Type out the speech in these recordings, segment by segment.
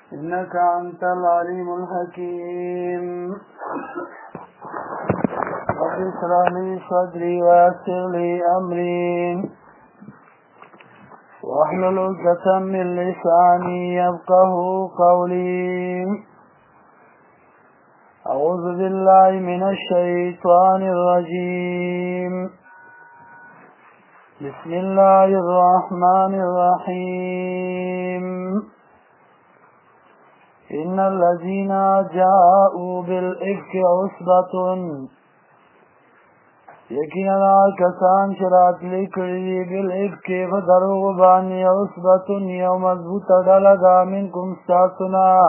إنك أنت العليم الحكيم رب اشرح لي صدري ويسر لي أمري واحلل عقدة من لساني يفقهوا قولي أعوذ بالله من الشيطان الرجيم بسم الله الرحمن الرحيم إن الذين جاءوا بالإفك عصبة يقينا كسان شرات لكي بالإفك فدروغ باني عصبة يوم مضبوط دلغا منكم ساسنا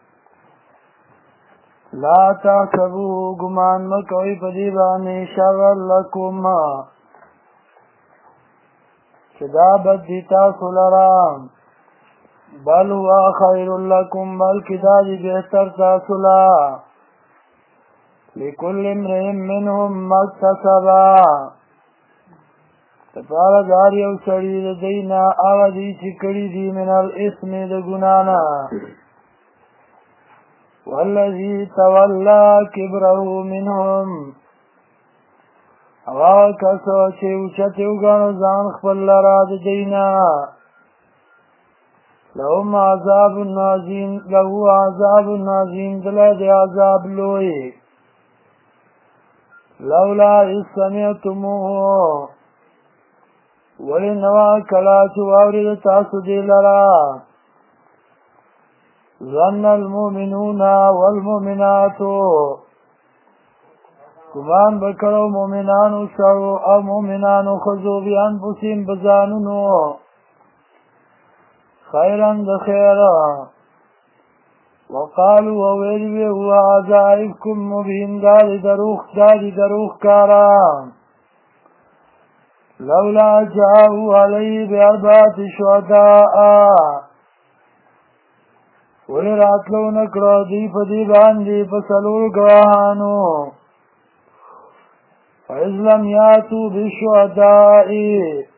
لا تحسبوه گمان مکوئی پدیبانی شر لکم چدا بدیتا سلرام بل هو خیر لکم بلکہ دادی بہتر تاسلا لکل امرئ منهم مکتسبا تپارا داری او سڑی دینا آغدی چکڑی دی من الاسم دی گنانا والذی تولا کبرہو منهم اواغ کسو چه اوچتیو گانو زان خپل لرا دینا لهم عذاب نازین له عذاب نازین دلد عذاب لوئی لولا اذ سمعتموه ولنوا کلا چواورد تاسو دی لرا ظن المؤمنون والمؤمنات گمان بکرو مومنانو سرو او مومنانو خزو بی انفسیم بزانونو خیرن دخیرا وقالوا وویلوی هو عذائفکم مبین داری دروخ کارا لولا جاءوا علیه باربعت شهداء ولی راتلو نکڑو دی پدی باندی پسلور گواهانو فإذ لم یاتوا بالشهداء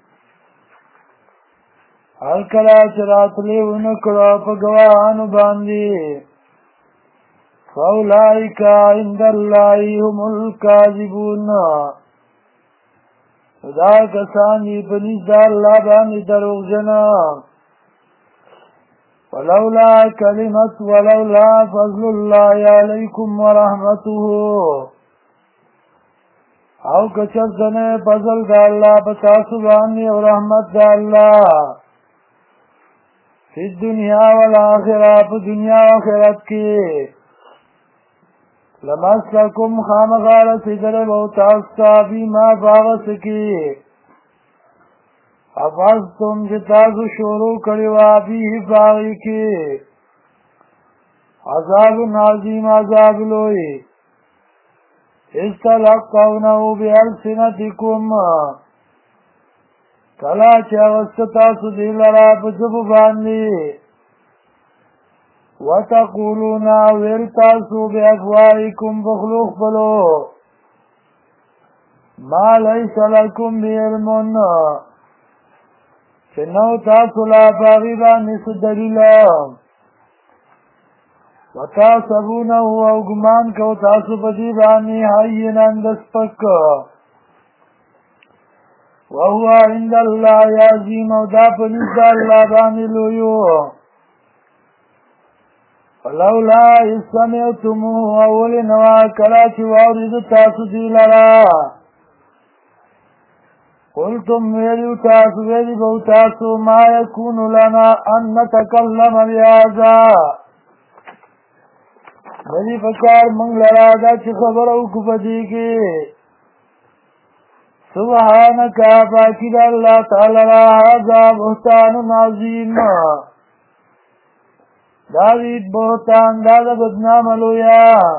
هر کلا چراتلی ونکڑو پا گواهانو باندی فاولائک عند اللہ هم الكاذبون دا کسانی پنیز دا اللہ باندی دروغ جنا ولولا فضل اللہ علیکم ورحمته او کچرتنے فضل دا اللہ پتاسو باندی و رحمت دا اللہ فی الدنیا والآخرہ پا دنیا و آخرت کی لمسکم خامغارت ادرب و تاستا بیما باغس کی افضتم جتازو شروع کریوا بیه باغی کی عذاب نازیم عذاب لوئی استلقونہو بألسنتکم کلا چاوستتاسو دیلرا پجبو باندی وتقولون ویرتاسو بأفوائکم بخلوق بلو ما لیس لکم بعلم چنو تاسو لا باغیبانی سدلیلا وتاسبونه او گمان کو تاسو بدیبانی حینا دسپک وهو عند الله عظیم او دا پنیز دا اللہ بانی لویو فلولا اذ سمعتموه اولی نوا کلاچی وارد تاسو دی لرا قلتم ویلیو تاسو ویلی بو تاسو ما یکون لنا ان نتکلم بیازا بلی فکار منگ لرا دا چی خبر او کفدی کی سبحانکا پاکی دا اللہ تعالی را حضا بہتان عظیم داوید بہتان دادا بدنام لویا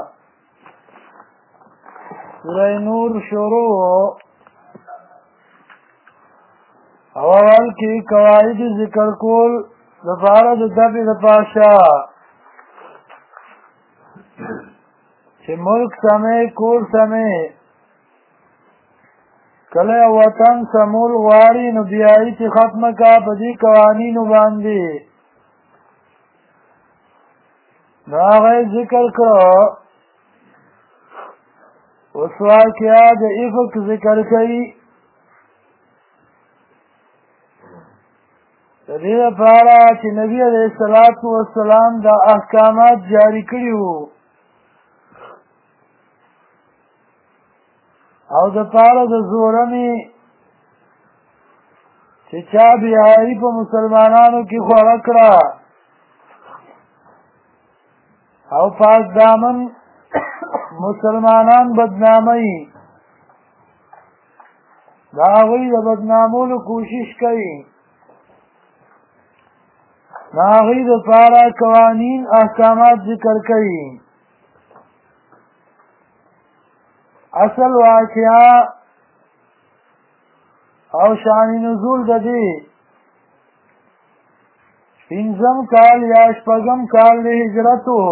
سورہ نور شروع اول کی قواعد ذکر کول دفارد دبی دپاشا چه ملک سمے کور سمے کله وطن سمول غواړي نو بیایي چې ختمه کا په دې قوانینو باندې نو هغه ذکر کړو. اوس واقعه د افک ذکر کوي. د دې لپاره چې نبي علیه الصلاة والسلام دا احکامات جاری کړي وو او د پاره د زورنې چې چا بیایي په مسلمانانو کې خوړه کړه او پاک دامن مسلمانان بدنامي دا هغوی د بدنامولو کوشش کوي. دا هغوی دپاره قوانین احکامات ذکر کوي. اصل واقعه او شان نزول د دې 5م کال یا 6م کال د هجرت وو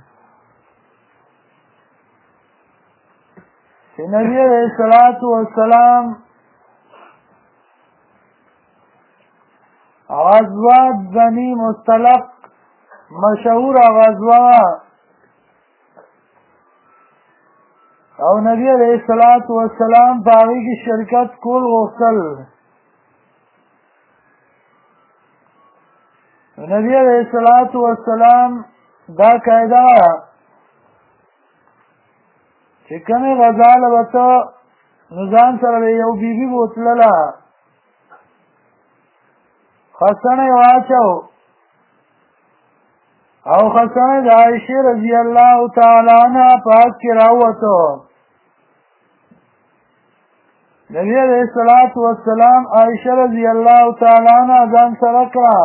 چې نبی علیہ الصلوۃ والسلام غزوه بنی مصطلق مشهور غزوه او نبی علیہ الصلوۃ والسلام په هغې کې شرکت کول غوښتل. نبی علیہ الصلوۃ والسلام دا قاعده چې کومې غزا له به ته نو ځان سره به یو بیبي بوتلله خسنه واچو او خسنه د عایشې رضی الله تعالی عنها پاک کې راووتو. نبی علیہ الصلوۃ والسلام عایشہ رضی الله تعالی عنها ځان سره کړه.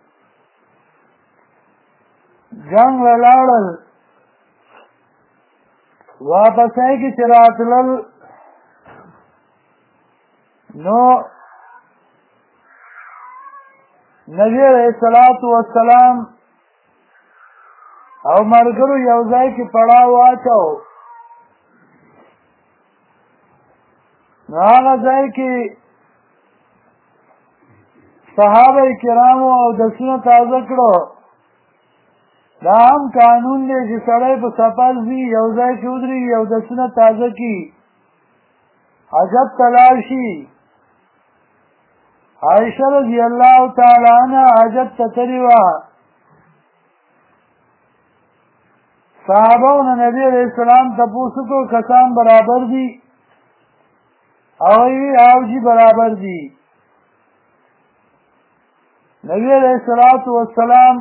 جنگ ولاړل واپسې کې چې راتلل نو نبی علیہ الصلوۃ والسلام او مرګرو یو ځای کې پړاو واچو. نو هغه ځای کې صحابه کرامو او دسونه تازه کړو. دا هم قانون دی چې سړی په سفر ځي یو ځای کې ودرېږي او دسونه تازه کړي حاجت ته لاړ شي. عایشہ رضی الله تعالی عنها حاجت ته تللې وه. صحابو نه نبي علیہ السلام تپوس وکړو کسان برابر دي او جی برابر دي. نبی علیہ الصلوۃ والسلام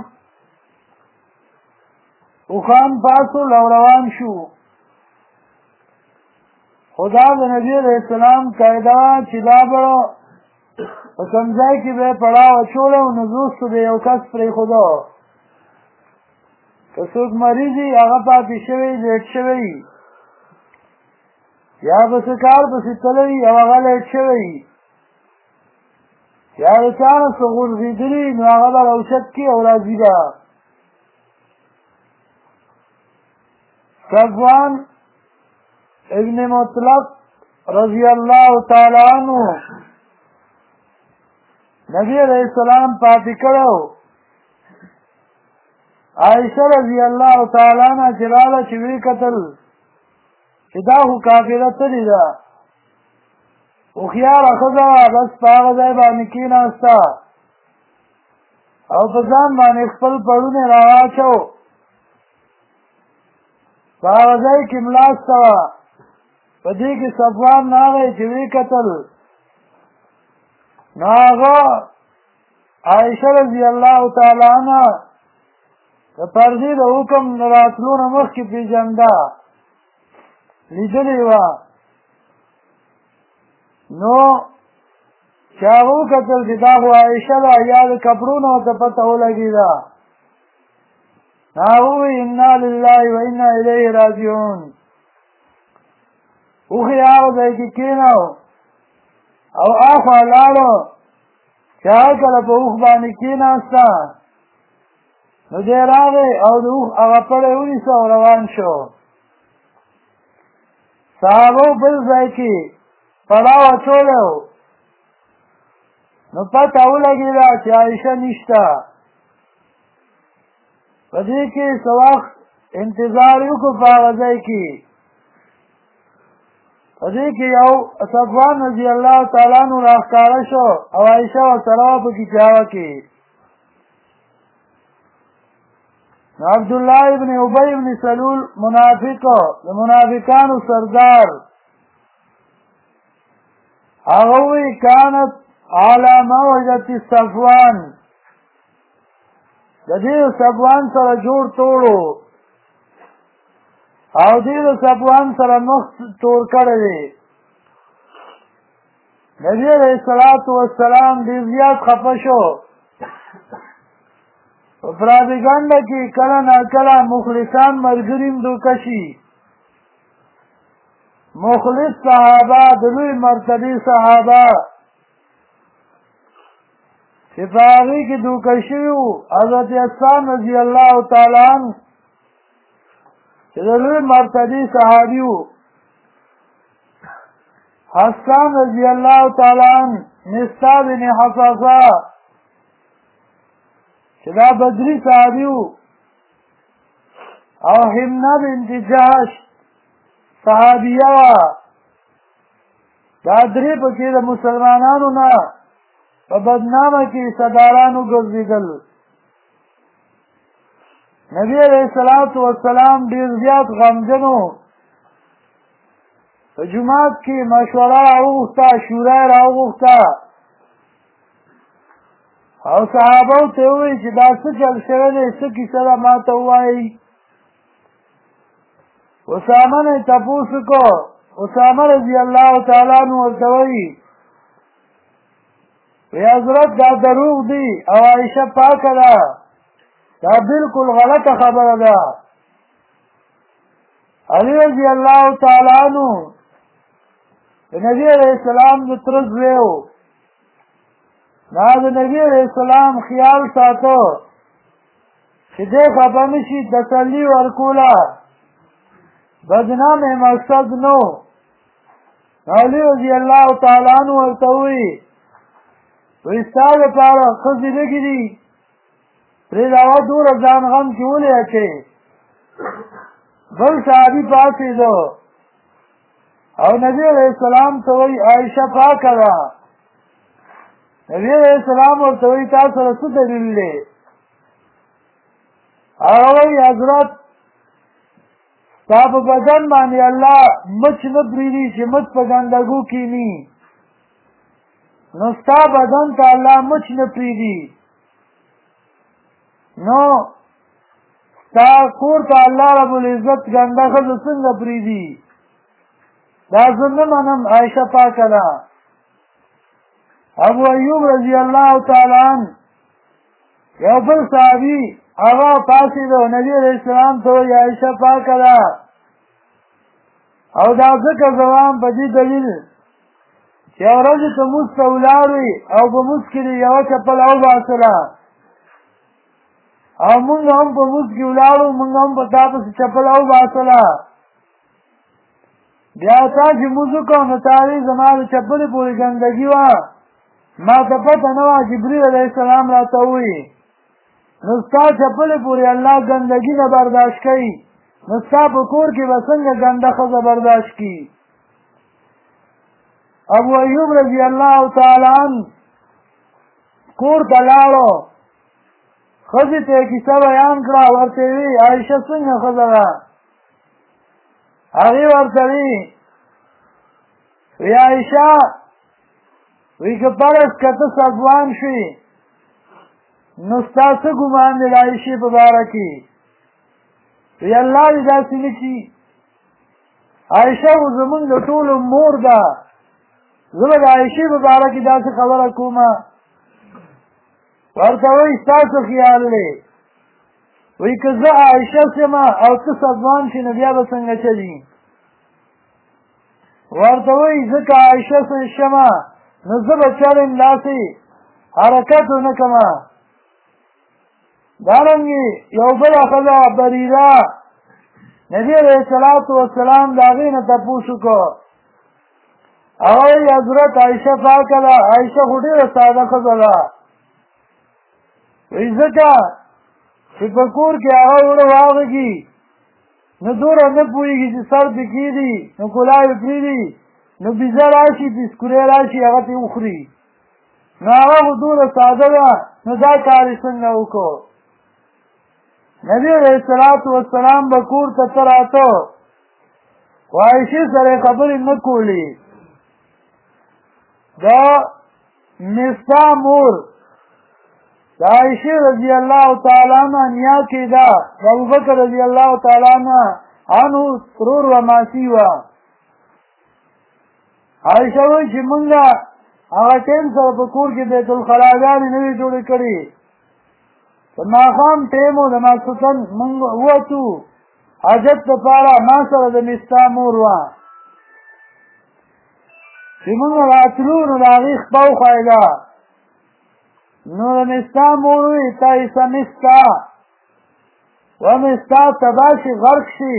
اوخان پاسو روان شو. خدا د نبی علیہ السلام قاعده چې دا به په کوم ځای کې به پړاو اچولی او نو وروستو به یو کس پرېښوده. که څوک مریض وي هغه پاتې شوی لیټ شوی یا به څه کار پسې تللی او هغه لیټ شوی یا د چا نه څه غورځېدلي نو هغه به راوچت کړي او راځي به. صفوان ابن مطلق رضی الله تعالی عنہ نبی علیہ السلام پاتې کړو. عایشہ رضی الله تعالی عنہ چې راله چې ویې کتل چې دا خو کافره تلې ده هوښیاره ښځه وه بس په هغه ځای باندې کېناسته او په ځان باندې خپل پړونی راواچو په هغه ځای کې ملاسته وه. په دې کې صفوان راغی چې ویې کتل نو هغه عایشہ رضی الله تعالی عنہ د پردې د حکم راتلو نه مخکې پېژنده لیدلې وه. نو چې هغه وکتل چې دا خو عایشه ده یا د کپړو نه ورته پته ولګېده نو هغه ووایي انا لله و انا الیه راجعون. اوښې هغه ځای کې کېنو او اخوا لاړو چې هغه کله په اوښ باندې کېناسته نو دی راغی او د اوښ هغه پړی ونیسه او روان شو. صحابو بل ځای کې پړاو اچولی و نو پته ولګېده چې عایشه نشته. په دې کې څه وخت انتظار وکړو په هغه ځای کې په دې کې یو صفوان رضی الله تعالی عنہ راښکاره شو او عایشه ورسره وه په کیچاوه کې عبدالله ابن ابی ابن سلول منافق د منافقانو سردار هغه وی کانت علی موعظة صفوان د دې صفوان سره جوړ توړو او دې صفوان سره مخ تور کړی دی نبی علیہ الصلوۃ والسلام دې زیات خفه شو په پراپګاندا کې کله ناکله مخلصان ملګریم دوکه شي مخلص صحابه د لوی مرتبه صحابه چې په هغې کې دوکه شوي وو حضرت حسان رضی الله تعالی عنه چې د لوی مرتبه صحابي وو حسان رضی الله تعالی عنه مصطح بن حفصه چې دا بدري صحابي وو او حمنه بنت جحش صحابیه وه دا درې پکې د مسلمانانو نه په بدنامه کې سردارانو ګرځېدل نبی علیہ الصلوۃ والسلام ډېر زیات غمجن و په جومات کې مشوره راوغوښته شورا یې راوغوښته او صحابو ته وویل چې دا څه چل شوی دی څه کیسه ده ما ته ووایئ اسامه نه یې تپوس وکړو اسامه رضی الله تعالی عنه ورته وایي وی حضرت دا دروغ دی او عایشه پاکه ده دا بالکل غلطه خبره ده علی رضی الله تعالی عنه د نبی علیہ السلام د تره زوی و دا د نبی علیہ السلام خیال ساتو چې دی خفه نه شي تسلي ورکوله بدنامه مقصد نو علی رضی الله تعالی عنه ورته ووایي وی ستا دپاره ښځې لږې دي پرېږده دومره ځان غم کې ولې اچوې بل صحابي پاڅېده او نبی علیہ السلام ته وایي عایشه پاکه ده نبی علیہ السلام ورته وایي تا سره څه دلیل دی هغه وایي حضرت ستا په بدن باندې الله مچ نه پرېږدي چې مچ په ګندګو کښېني نو ستا بدن ته الله مچ نه پرېږدي نو ستا کور ته الله رب العزت ګنده ښځه څنګه پرېږدي دا زه نه منم عایشه پاکه ده ابو ایوب رضی الله تعالی عنه یو بل صحابي هغه پاڅېده نبي علیہ السلام ته وایي عایشه پاکه ده او دا ځکه زه وایم په دې دلیل چې یوه ورځې ته مونځ ته ولاړ وي او په مونځ کې دې یوه چپله وباسله او مونږ هم په مونځ کې ولاړو مونږ هم په تا پسې چپله وباسله بیا تا چې مونځ وکړو نو تارې زما د چپلې پورې ګندګي وه ما ته پته نه وه جبریل علیه السلام راته ووایي نو ستا چپلې پورې الله ګندګي نه برداشت کوي نو ستا په کور کې به څنګه ګنده ښځه برداشت کړي ابو ایوب رضی الله تعالی عنه کور ته لاړو ښځې ته یې کیسه بیان کړه ورته یې وی عایشه څنګه ښځه ده هغې ورته وی عایشه وی که فرض که ته صفوان شوې نو ستا څه ګمان دی د عایشې په باره کې وی الله دې داسې نه کړي عایشه خو زمونږ د ټولو مور ده زه به د عایشې په باره کې داسې خبره کومه ورته وایي ستاسو خیال دی وایي که زه عایشه شمه او ته صفوان شي نو بیا به څنګه چلي ورته وایي زه که عایشه شمه نو زه به چلم داسې حرکت ونه کړمه دارنګې یو بله ښځه بریره نبي علیہ الصلوۃ والسلام د هغې نه تپوس وکړو هغه وایي حضرت عایشه پاکه ده عایشه خو ډېره ساده ښځه ده وایي ځکه چې په کور کې هغه وړه واغږي نو دوره نه پوهېږي چې سر پې کېږدي نو کلاوې پرېږدي نو بیزه راشي بسکورې راشي هغه ترې وخوري نو هغه خو دومره ساده ده نو دا کار یې څنګه وکړو نبي علیه الصلاة والسلام به کور ته ته راته خو عایشې سره یې خبرې نه کولې د مستا مور د عایشې رضی الله تعالی عنها نیا کېده د ابوبکر رضی الله تعالی عنه ترور و ماسی وه عایشه وایي چې مونږه هغه ټیم سره په کور کې بیت الخلاګانې نه وې جوړې کړې د ماښام ټیم و د ماسخوتن مونږ ووتو حاجت دپاره ما سره د مستا مور وه چې مونږ راتلو نو د هغې خپه وښایده نو د مستا مور وی تایسه مستا و مستا تبا شي غرق شي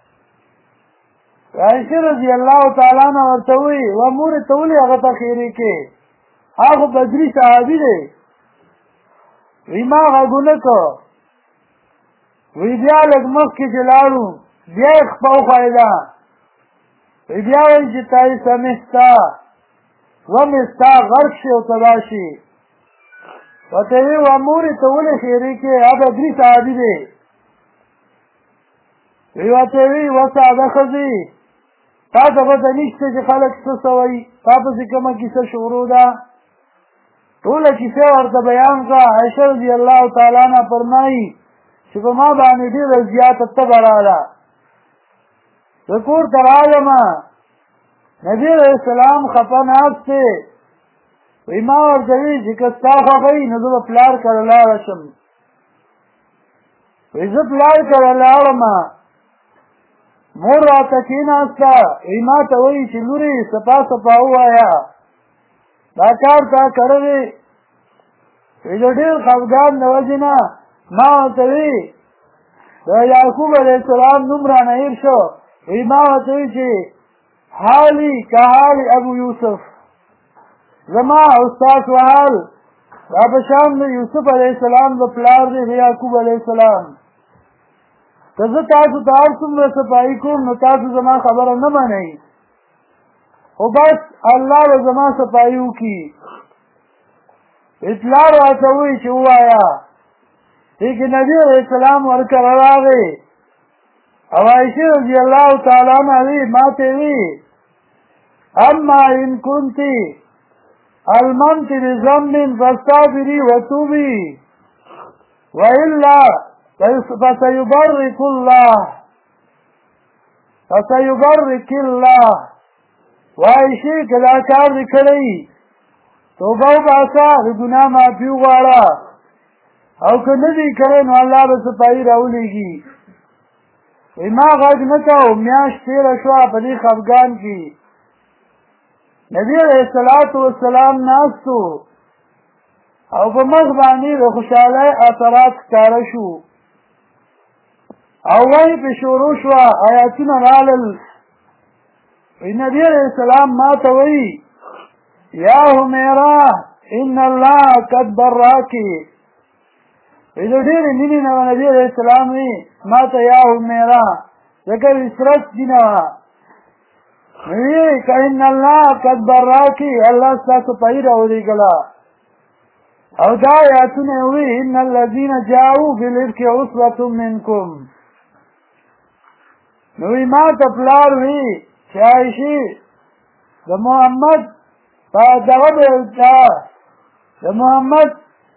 عایشه رضی الله تعالی عنها ورته وی و مورې ته ولې هغه ته خیرې کې هغه بدري صحابي دی وی ما غږ ونه کړ وی بیا لږ مخکې چې لاړو بیا یې خپه وښایده وی بیا وایي چې تایسه مستا و مستا غرق شي او تبا شي ورته وی و مورې ته ولې خیرې کې هغه بدري صحابي دی وی ورته وی و ساده ښځې تا ته پته نشته چې خلک څه څه وایي تا پسې کومه کیسه شروع ده ټوله کیسه ورته بیان کړه عایشه رضی الله تعالی عنها فرمایي چې په ما باندې ډېره زیاته تبه راغله زه کور ته راغلمه نبي علیه السلام خفه ناست دی وی ما ورته وی چې که ستا خوښه وي نو زه به پلار کره لاړه شم وی زه پلار کره لاړمه مور راته کېناسته وی ما ته وایي چې لورې صفا صفا ووایه دا کار تا کړی دی وی د ډېر خفګان د وجې نه ما ورته وی د یعقوب علیه السلام نوم رانه هېر شو وی ما ورته وی چې حالي که حال ابو یوسف زما او ستاسو حال دا په شان د یوسف علیه السلام د پلار دی د یعقوب علیه السلام که زه تاسو ته هر څومره صفایي کوم نو تاسو زما خبره نه منئ خو بس الله به زما صفایي وکړي اطلاع راته وایي چې ووایه دی کې نبي علیه السلام ورکره راغی او عایشې رضی الله تعالی عنها وی ما ته وی اما ان کنتی المنت بذنب فاستغفري وتوبي وإلا فسيبرك الله وعائشې که دا کار دې کړی توبه وباسه د ګناه معافي وغواړه او که نه دې کړی نو الله به صفایي راولېږي وی ما غږ نه کوو میاشت تېره شوه په دې خفګان کې نبی علیه الصلاة والسلام ناستو او په مخ باندې د خوشحالۍ اثرات ښکاره شو او وحی پې شروع شوه آیاتونه رالل نبی علیه السلام ما ته وایي یا حمیرا ان الله قد براکی وی د ډېرې مینې نه نبي علیه السلام وی ما ته یا حمیرا ځکه وسرت دي نه وه وی که ان الله قد براکی الله ستا صفایي راولېږله او دا آیاتونه وی ان الذین جاءوا بالافک عصبة منکم نو وی ما ته پلار وی چې عایشې د محمد په دغه د محمد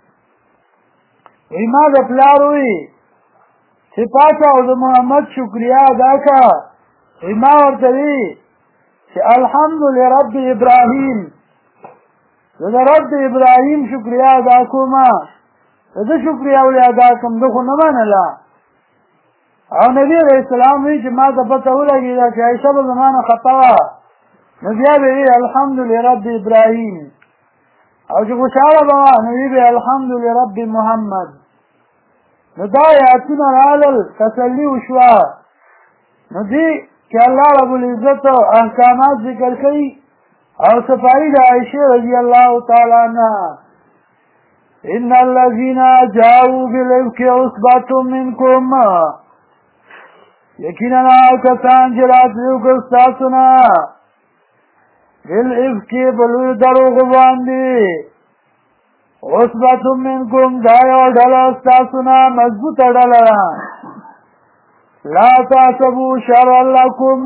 وی ما د پلار وی چې پاڅه او د محمد شکریا ادا کړه وی ما ورته وی چې الحمد لرب ابراهیم زه د رب ابراهیم شکریا ادا کومه زه شکریا ولې ادا کوم ده خو نه منله او نبی علیه السلام وی چې ما ته پته ولګېده چې عایشه به زما نه خفه وه نو بیا به وی الحمد لرب ابراهیم او چې خوشحاله به وه نو وی به الحمد لرب محمد نو دا آیاتونه رالل تسلي وشوه نو دې کې الله رب العزت احکامات ذکر کوي او صفایي د عایشې رضی الله تعالی عنها ان الذين جاءوا بالافك عصبة منكم یقینا کسان چې راتلو که ستاسو نه بالافک په لوی دروغ باندې عصبة منکم دا یو ډله ستاسو نه مضبوطه ډله ده لا تحسبوا شرا لکم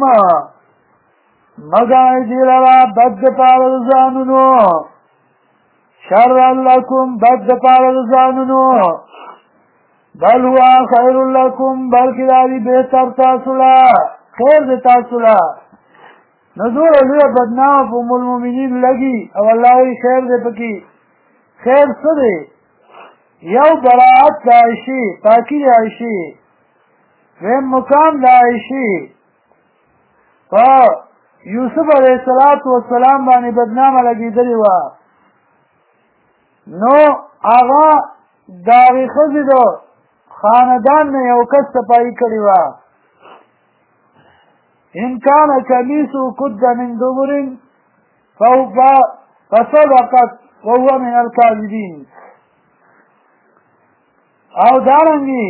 مګنئ دې لره بد دپاره د ځانونو شرا لکم بد دپاره د ځانونو بل هو خیر لکم بلکې دا دی بهتر تاسو له خیر د تاسو له نو دومره لویه بدنامه په ام المؤمنین لګي او الله وایي خیر دی پکې خیر څه دی یو براعت د عایشې پاکي د عایشې دویم مقام د عایشې په یوسف علیه السلام باندې بدنامه لګېدلې وه نو هغه د هغې ښځې د خاندان نه یو کس صفایي کړې وه ان کان کمیسو قد من دبر فصدقت وهو من الكاذبین او دارنګې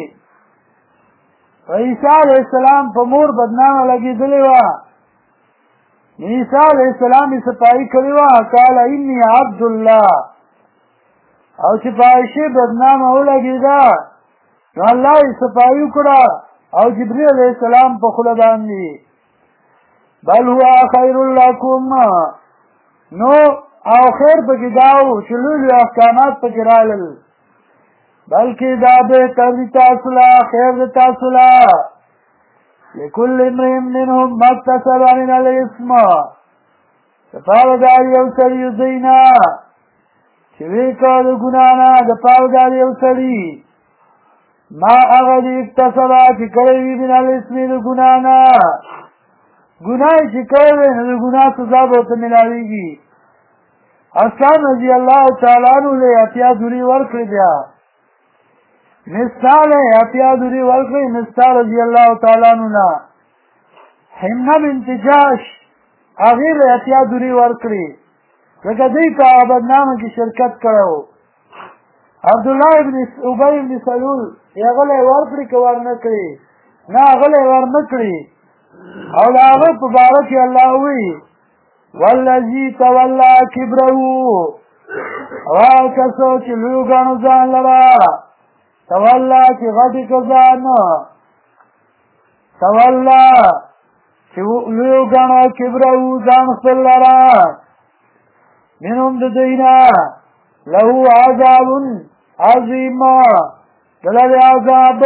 عیسی علیه السلام په مور بدنامه لګېدلې وه عیسی علیه السلام یې صفایي کړې وه قال انی عبد الله او چې په عایشې بدنامه ولګېده نو الله یې صفایي وکړه او جبریل علیه السلام په خوله باندې بل هو خیر لکم نو او خیر پکې دا و چې لوی لوی احکامات پکې رالل بلکې دا بهتر دي تاسو له خیر د تاسو له لکل امرئ منهم ما اکتسب من الاثم دپاره د هر یو سړي د دوی نه چې ویې کړه د ګناه نه دپاره د هر یو سړي ما هغه دې اکتسبه چې کړی وي من الاثم د ګناه نه ګناه یې چې کړی وی نو د ګناه سزا به ورته ملاویږي حسن رضی الله تعالی عنہ له اتیا دوری ورکړې بیا مثال اتیا دوری ورکړې مثال رضی الله تعالی عنہ نه حمنا بنت جاش هغې له اتیا دوری ورکړې ځکه دوی په بدنامه کې شرکت کړی عبدالله ابن ابی ابن سلول هغه له یې ورکړې که ورنه کړې نه هغه له یې ورنه کړې او د هغه په باره کې الله وایي والذي تولى كبره هغه کس چې لوی وګڼو ځان لره تولا چې غټې که ځان تولا چې لوی وګڼو کبره ځان خپل لره منهم د دوی نه له عذاب عظیم دله عذاب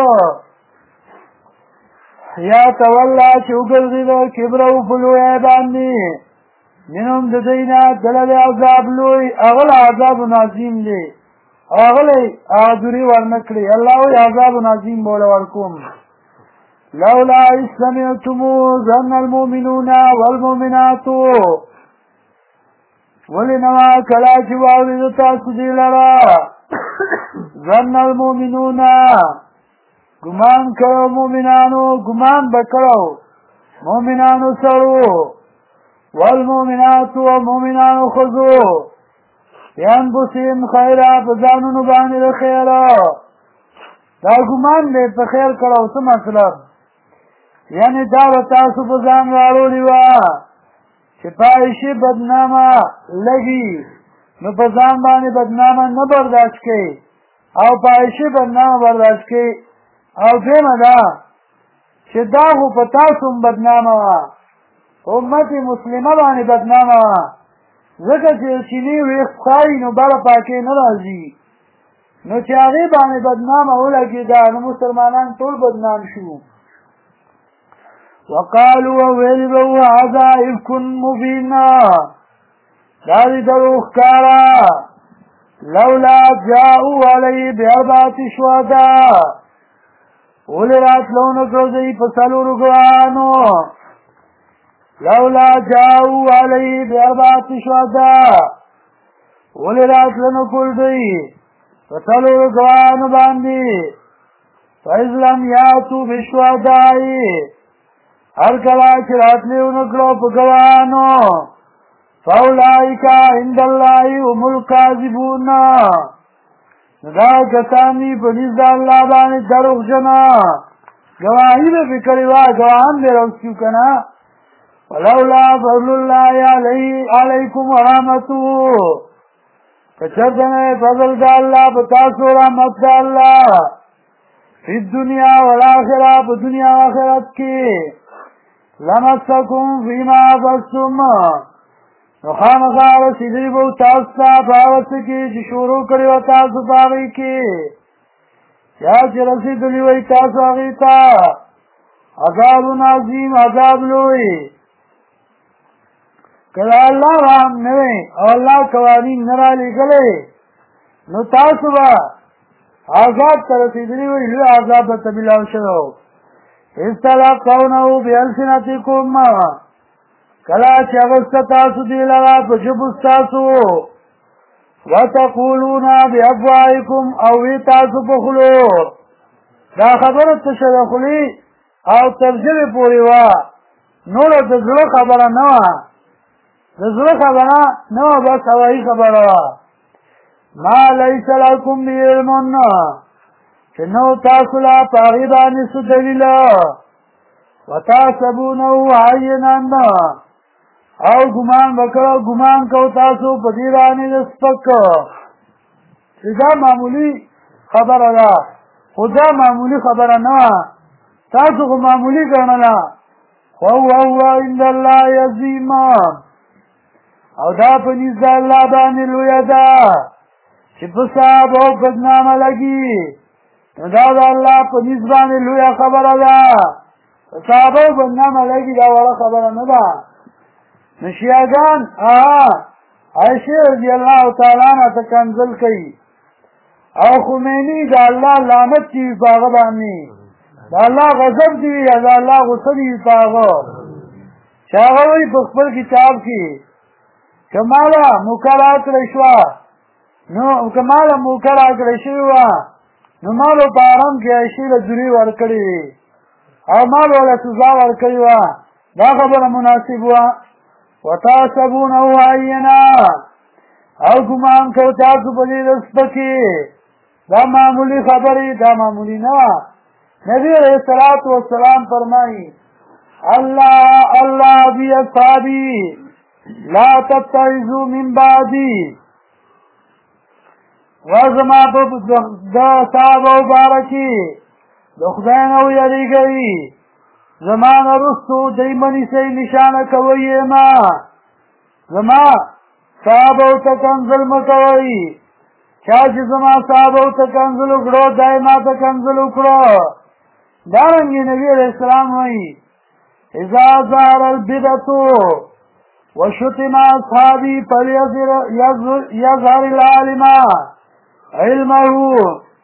یا تولا چې وګرځېده کبره په لویه باندې منهم د دوی نه دله عذاب لوی هغه له عذاب عظیم دی هغه له دوری ورنه کړې الله وایي عذاب عظیم به له ورکوم لولا اذ سمعتموه ظن المؤمنون والمؤمنات ولې نه وه کله چې واورېده تاسو دې لره ظن المؤمنون ګمان کړو مؤمنانو ګمان به کړو مؤمنانو سړو والمؤمنات ومؤمنانو ښځو بانفسهم خیرا په ځانونو باندې د خیره دا ګمان دی په خیر کړو څه مطلب یعنې دا به تاسو په ځان راوړې وه چې په عایشې بدنامه لګي نو په ځان باندې بدنامه نه برداشت کوي او په عایشې بدنامه برداشت کوي او دویمه ده چې دا خو په تاسو هم بدنامه وه امت مسلمه باندې بدنامه وه ځکه چې چیني ویښ ښایي نو بله پاکې نه راځي نو چې هغې باندې بدنامه ولګېده نو مسلمانان ټول بدنام شو وقالوا وویل به هذا افک مبین دا دې دروغ ښکاره لولا جاءوا علیه باربعة شهداء ولې راتلو نه کړو دوی په څلورو ګواهانو لولا جاءوا علیه باربعة شهداء ولې راتلو نه کړو دوی په څلورو ګواهانو باندې فإذ لم یأتوا بالشهداء هر کله چې راتلو نه کړو په ګواهانو فاولئک عند الله هم الکاذبون دا کسان دي په نزد الله باندې دروغجنه گواہی به فکری وا گواهان به روسیو کنا ولولا فضل الله علیکم ورحمته کچردنه فضل دا اللہ بتاسو رحمت دا اللہ فی الدنیا والآخرہ بدنیا آخرت کی لمسکم فیما افضتم نخامخا رسیدی بو تاستا باوست کی جشورو کری و تاسو باغی کی یا چی رسیدلی وی تاسو آغیتا عذاب عظیم عذاب لوی کله الله رحم نوی او الله قوانین نرالی گلے نو تاسو با عذاب ترسیدلی وی لوی عذاب تبیلاو شدو استلقونهو بیلسنتکم کلا چی اغسط تاسو دیلرا پجبستاسو وتقولون بیافوائکم اوی تاسو پخلو دا خبرت تشدخلی او ترجمه پوری وا نولو تزلو خبره نوا دزلو خبره نوا بس هوائی خبره وا ما لیس لکم بی علمون چنو تاسو لا پاغیبانی سو دلیلا وتاسبونهو عینن او گمان بکړه گمان کو تاسو په دې باندې سپک دا معمولی خبره ده خدا معمولی خبره نه تاسو کو معمولی ګڼلا هو عند الله عظیم او دا په نزد الله باندې لوی ده چې په صاحب او بدنامه لګي دا د الله په نزد باندې لوی خبره ده صاحب او بدنامه لګي دا وړه خبره نه ده نشیاگان عائشہ رضی اللہ تعالیٰ عنہ تکنزل کئی او خمینی دا اللہ لعنت کی پاغا بانی دا اللہ غضب دی یا دا اللہ غصب دی پاغا شاغوی بخبر کتاب کی کمالا مکرات رشوا کمالا مکرات رشوا نو مالو پارم کی عائشی رجوری ورکڑی او مالو لسزا ورکڑی وا دا خبر مناسب وا وتاسبونه عینا او گمان کو تاسو په دې رسپکی دا معمولی خبرې دا معمولی نه نبی علیہ الصلوۃ والسلام فرمایي الله بی اصحابی لا تتعذوا من بعدی وزما په دا صحابه مبارکی د خدای نو یریږي زمان رستو دیمنی سی نشانه کوئی ما زما صحابو تکنزل مکوئی چاچی زما صحابو تکنزل اکڑو دائما تکنزل اکڑو دارنگی نبی علیہ السلام وی اذا ظهر البدعتو وشتم اصحابی فلیظهر العالم علمه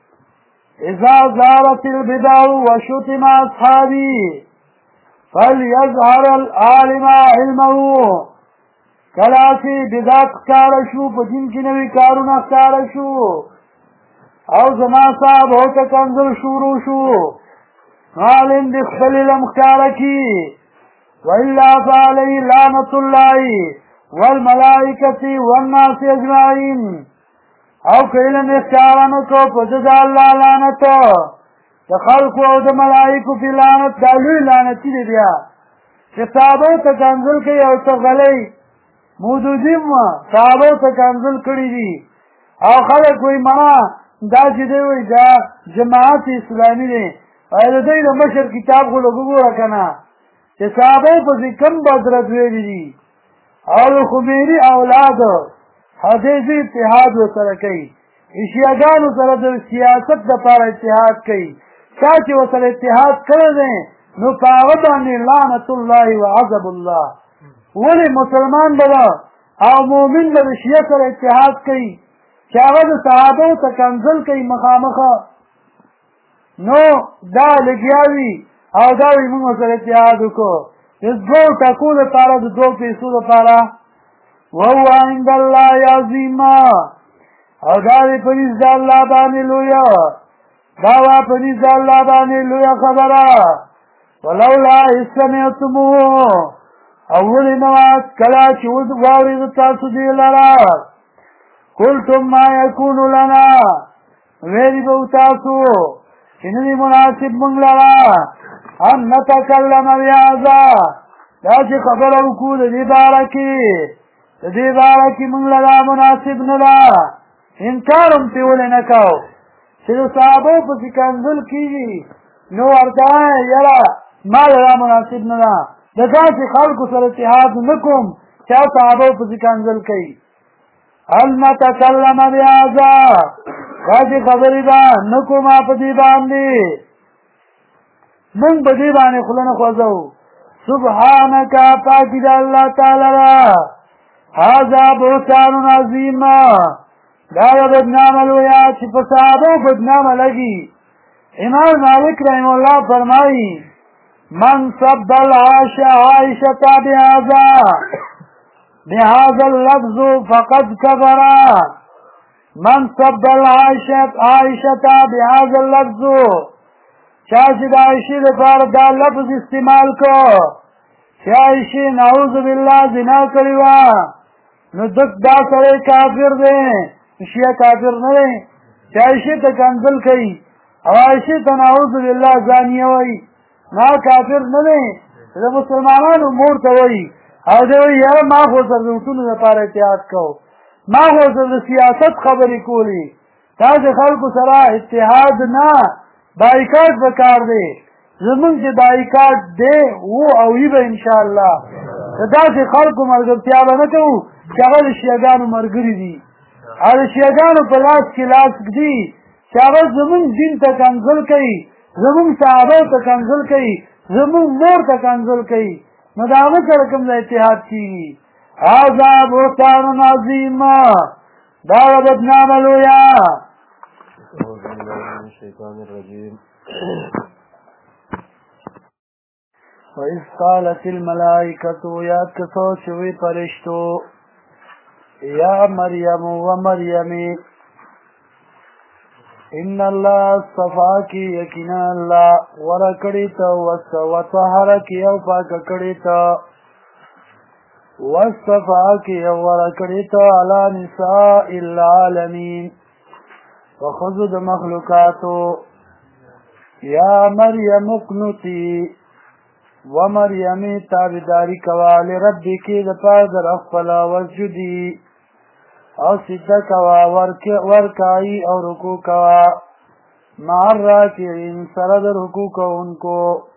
اذا ظهرت البدعو وشتم اصحابی فلیظهر العالم علمه کلاسی بدعت کارشو پا دین کی نوی کارونا کارشو او زما صاحب ہو تکنزل شروع شو عالم دخل علم کارکی وإلا فعلی لعنت اللہ والملائکتی والناس اجمعین او که علم اختیارانو کو پجد اللہ لعنتو د خلقو او د ملائکو په لعنت دا لوی لعنتي دی بیا چې صحابه ته کنزل کوي او ته غلی مودودیم صحابه ته کنزل کړي دي او خلک وایي مړه دا چې دی وایي دا جماعت اسلامي دی او د دوی د مشر کتاب خو لږ وګوره که نه چې صحابه پسې کم بدرت ویلي دي او د خمیني اولاد حدیثي اتحاد ورسره کوي ایشیاګانو سره د سیاست دپاره اتحاد کوي چا چې ورسره اتحاد کړی دی نو په هغه باندې لعنت الله وعذب الله ولې مسلمان به او مؤمن به د شیعه سره اتحاد کوي چې هغه د صحابو ته کنزل کوي مخامخه نو دا لګیا وي او دا وي موږ ورسره اتحاد وکړو د دوو ټکو دپاره د دوو پیسو دپاره وهو عند الله عظیم او دا دی په نزد الله باندې لویه دا وا په نزد الله باندې لویه خبره ولولا اذ سمعتموه او ولې نو کله چې واورېد تاسو دې لره قلتم ما یکون لنا ویلي به تاسو چې نه دی مناسب موږ لره ان نتکلم بهذا دا چې خبره وکړو د دې باره کې موږ له دا مناسب نه ده انکار هم پرې ولې نه کوو چې د صحابو پسې کنځل کېږي نو ورته وایه یاره ما له دا مناسب نه ده د داسې خلکو سره اتحاد نه کوم چې صحابو پسې کنځل کوي هل نتکلم بهذا داسې خبرې به نه کومه په دې باندې موږ په دې باندې خوله نه خوځوو سبحانك پاکی دا اللہ تعالی را هذا بہتان عظیم دا یو بدنام الویا چی پسابو بدنام لگی امام مالک رحم اللہ فرمائی من سب عائشة بهذا اللفظ فقد كبرا من سب عائشة بهذا اللفظ چاچی دا عائشی دا پار دا لفظ استعمال کو چی عائشی نعوذ باللہ زنا کریوا نو دک دا سرے کافر دے شیعہ کافر نرے چی عائشی تا کنزل کئی او عائشی تا نعوذ باللہ زانیہ وی نا کافر نرے دا مسلمانان امور تا وی او دا وی یار ما خوصر دوتون دا پار اتحاد کو ما خوصر دا سیاست خبری کولی تا سے خلق سرا اتحاد نا بائیکاٹ بکار دے زمون چې بائیکاٹ دے او اوی به انشاءاللہ دا چې خلقو مرګرتیا به نه کوو چې هغه د شیعګانو ملګري دي او د شیعګانو په لاس کې لاس ږدي چې هغه زمون دین ته کنځل کوي زمون صحابه ته کنځل کوي زمون مور ته کنځل کوي نو د هغه سره کوم ځای اتحاد کېږي هذا بهتان عظیم دا بدنامه لویه أعوذ بالله من الشيطان الرجيم وَإِذْ قَالَتِ الْمَلَائِكَةُ يَا كَسَوْ شُوِي پرشتو یا مریم و مریم ان اللہ صفاکی یقینا اللہ ورکڑیتا وطهرکی او پاککڑیتا وصفاکی او ورکڑیتا علی نساء العالمین وخذ مخلوقاتو یا مریم اقنتی و مریمی تابداری کوا لربی کی دپار در اخفلا وسجدی او سجده کوا ورکائی او رکو کوا مع الراکعین سرد رکو کونکو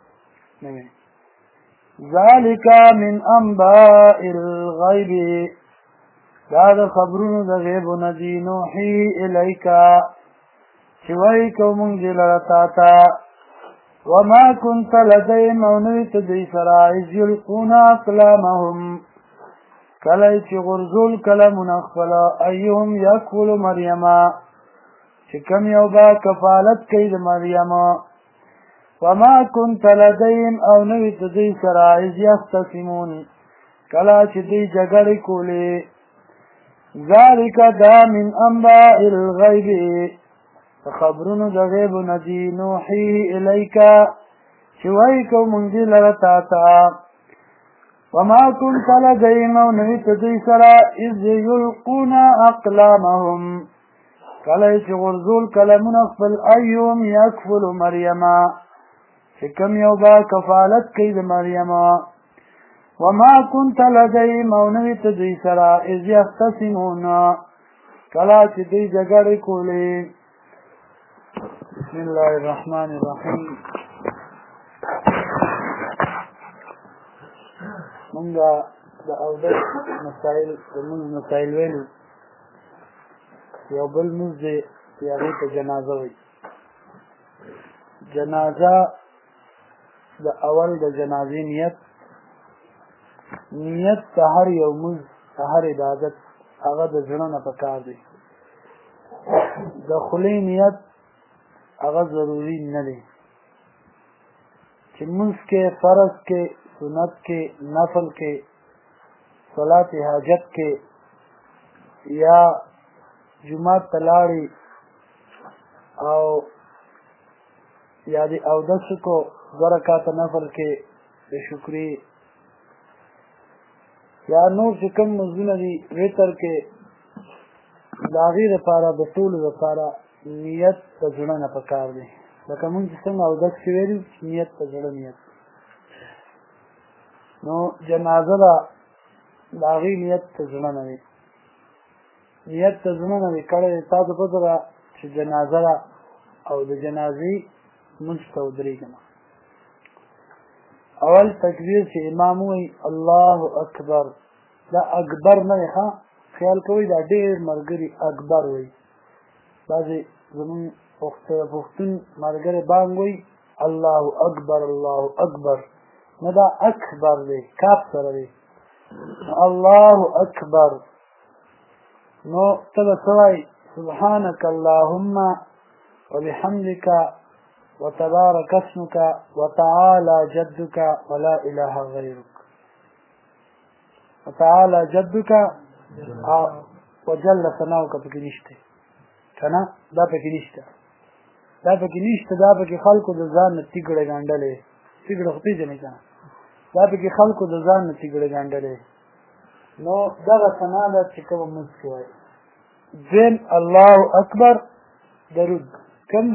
ذالک من انباء الغیب داد خبرون دا غیب ندی نوحی الیکا چوائی کو منزل رتاتا وما كنت لديهم ونویت دی سرا اذ یلقون اقلامهم کلی چی غرزول کلمون اخفلا ایهم یکفل مریما چی کم یو با کفالت کئی دی مریما وما كنت لديهم او نویت دی سرا اذ یختصمون کلا چی دی جگڑ کولی ذالک دا من انباء الغیب خبرونو دا غیب ندی نوحیه الیکا چوائی کو منزل رتاتا وما كنت لديهم ونویت دی سرا اذ یلقون اقلامهم کلی چی غرزول کلمون اخفل ایوم یکفل مریما چی کم یو با کفالت کئی دا مریما وما كنت لديهم ونویت دی سرا اذ یختصمون کلا چی دی جگڑ کولی بسم الله الرحمن الرحیم منگا دا اودس مسائل ویلو یو بل موز دی یاغی تا جنازه وی جنازه دا اول دا جنازه نیت تا هر یو موز تا هر عبادت هغه د زړه نه پکار دی د خلی نیت هغه ضروری نه دی چې منځ کې فرض کې سنت کې نفل کې صلات حاجت کې یا جمعه تلاړي او یا دی اودس کو 2 رکعات نفل کې د شکرې یا نور چې کوم منځونه دي وتر کې د هغې لپاره د ټولو لپاره نیت د زړه نه پکار دی لکه مونږ چې څنګه اودس کې ویلي نیت په زړه نیت نو جنازه ده د هغې نیت په زړه نه وي نیت په زړه نه وي کړی تاسو پته ده چې جنازه ده او د جنازې مونځ ته ودرېږم اول تکبیر چې امام وایي الله اکبر دا اکبر نه دی ښه خیال کوئ دا ډېر ملګري اکبر وایي بعضې زمونږ پښتون ملګری بانګ وایي الله اکبر الله اکبر نه دا اکبر دی کاف سره دی الله اکبر نو ته به څه وایي سبحانك اللهم وبحمدك وتبارك اسمك وتعالى جدك ولا إله غيرك وتعالى جدك وجل ثناؤك پکې نشته کنه دا پکې نشته دا پکې خلکو د ځان نه تیګړه ګانډلې تیګړه خو پیژنې کنه دا پکې خلکو د ځان نه تیګړه ګانډلې نو دغه ثنا ده چې کوم موږ کوي ذن الله اکبر درود کوم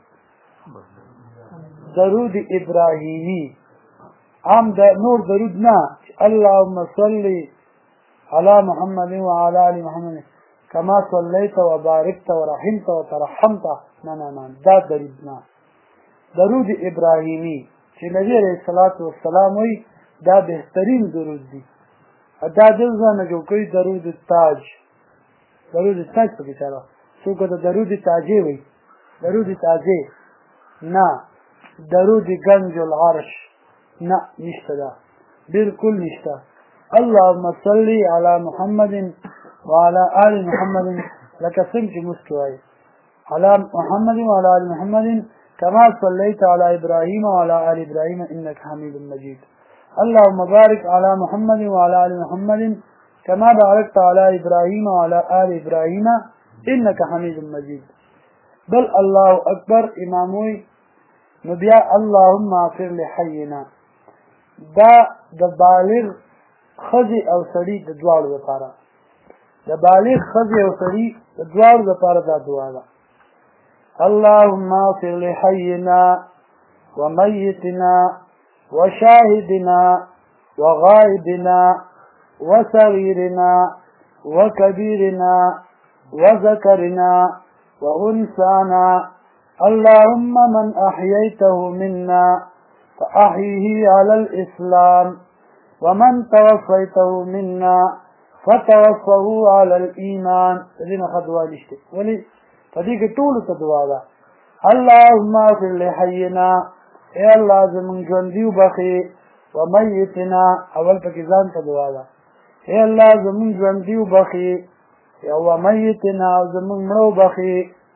درود ابراهیمی عام نور درود نه اللهم صل على محمد وعلى ال محمد كما صليت وباركت ورحمت وترحمت نه دا درود نه درود ابراهیمی چې نبی علیہ الصلوۃ والسلام وی دا بهترین درود دی دا دغه نه جوړ کړی درود تاج په بچاره څوک د درود تاجی وی درود تاجی نه درود گنج العرش نه نشته دا بالکل نشته اللهم صل على محمد وعلى آل محمد لك څنګه مسکوای على محمد وعلى آل محمد كما صليت على إبراهيم وعلى آل إبراهيم إنك حميد مجيد اللهم بارك على محمد وعلى آل محمد كما باركت على إبراهيم وعلى آل إبراهيم إنك حميد مجيد بل الله أكبر إماموي نبيا اللهم اغفر لحينا دا د بالغ خزي او سړي د دواړو لپاره د بالغ خزي او سړي د دواړو لپاره دا دعا ده اللهم اغفر لحينا وميتنا وشاهدنا وغائبنا وصغيرنا وكبيرنا وذكرنا وأنثانا اللهم من أحييته منا فأحيه على الإسلام ومن توفيته منا فتوفه على الإيمان لنا خدوا لشته ولي فديك طول تدوالا اللهم اغفر لحينا اے اللہ زمون ژوندیو بخي وميتنا اول پکې تدوالا اے اللہ زمون ژوندیو بخي وميتنا زمون مړو بخي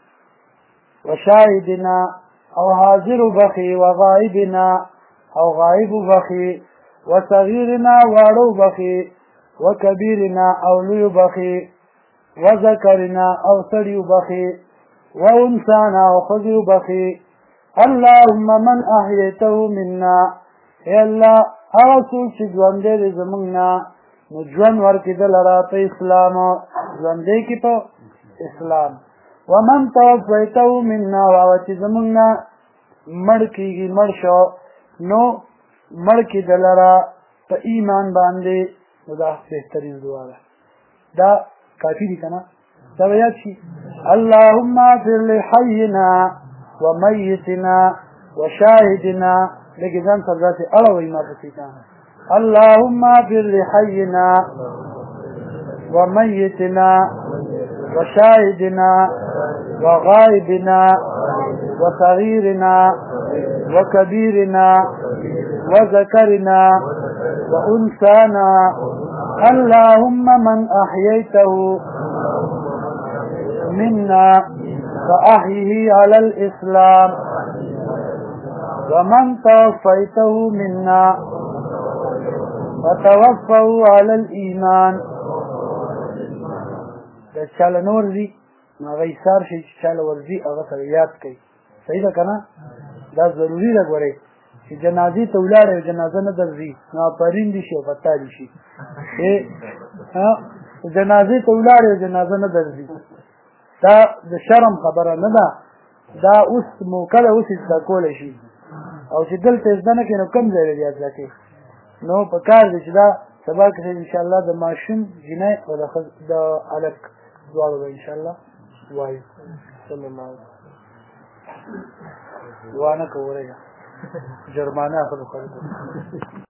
وشاهدنا او حاضر بخي وغائبنا او غائب بخي وصغيرنا واړو بخي وكبيرنا او لوی بخي وذكرنا او سړیو بخي وانسانا او خذیو بخي اللهم من احييته منا اے الله هغه څوک چې ژوند دې زمونږ نو ژوند ورکړي دلته په اسلام ژوند دې کې په اسلام ومن توفيته منا او چې زمونږ مړ کیږي مړ شو نو مړ کې دلته په ایمان باندې دا بهترین دعا ده دا کافی دي کنه دا بیا شي اللهم اغفر لحينا وميتنا وشاهدنا لکه ځان سره ذاتي اړوي ما پکې کنه اللهم اغفر لحينا وميتنا وشاهدنا وغائبنا وصغيرنا وكبيرنا وذكرنا وأنثانا اللهم من أحييته منا فأحيه على الإسلام ومن توفيته منا فتوفه على الإيمان دا چاله نور دي هغه ایثار شي چې چاله ورځي هغه سره یاد کوي صحیح ده کنه دا ضروری ده ګورئ چې جنازې ته ولاړې جنازه نه درځي نو پرین دي شي او پتا دي شي جنازې ته ولاړې جنازه نه درځي دا د شرم خبره نه ده دا اوس مو کله اوس زده کولی شي او چې دلته زده نه کړي نو کوم ځای به بیا زده کوي نو په کار دی چې دا سبا کې انشاءالله د ماشوم جنۍ او د هلک دواړو به انشاءالله وایو صلی الله علیه وسلم دعا نه کوو ورېږه جرمانه اخلو خلکو